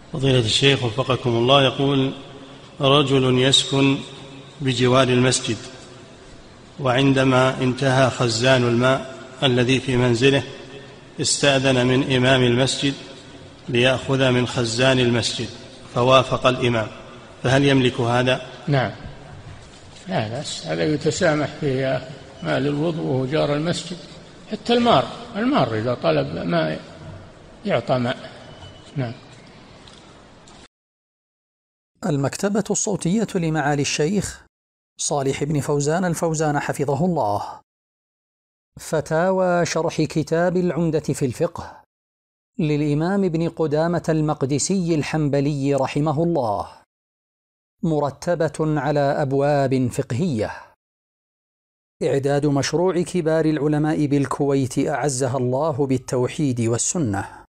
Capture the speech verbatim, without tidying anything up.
فضيلة الشيخ وفقكم الله، يقول: رجل يسكن بجوار المسجد، وعندما انتهى خزان الماء الذي في منزله استأذن من إمام المسجد ليأخذ من خزان المسجد فوافق الإمام، فهل يملك هذا؟ نعم، لا بأس، هذا يتسامح في مال الوضوء وهو جار المسجد. حتى المار المار إذا طلب ماء يعطى ماء. نعم. المكتبة الصوتية لمعالي الشيخ صالح بن فوزان الفوزان حفظه الله. فتاوى شرح كتاب العمدة في الفقه للإمام ابن قدامة المقدسي الحنبلي رحمه الله، مرتبة على أبواب فقهية. إعداد مشروع كبار العلماء بالكويت أعزها الله بالتوحيد والسنة.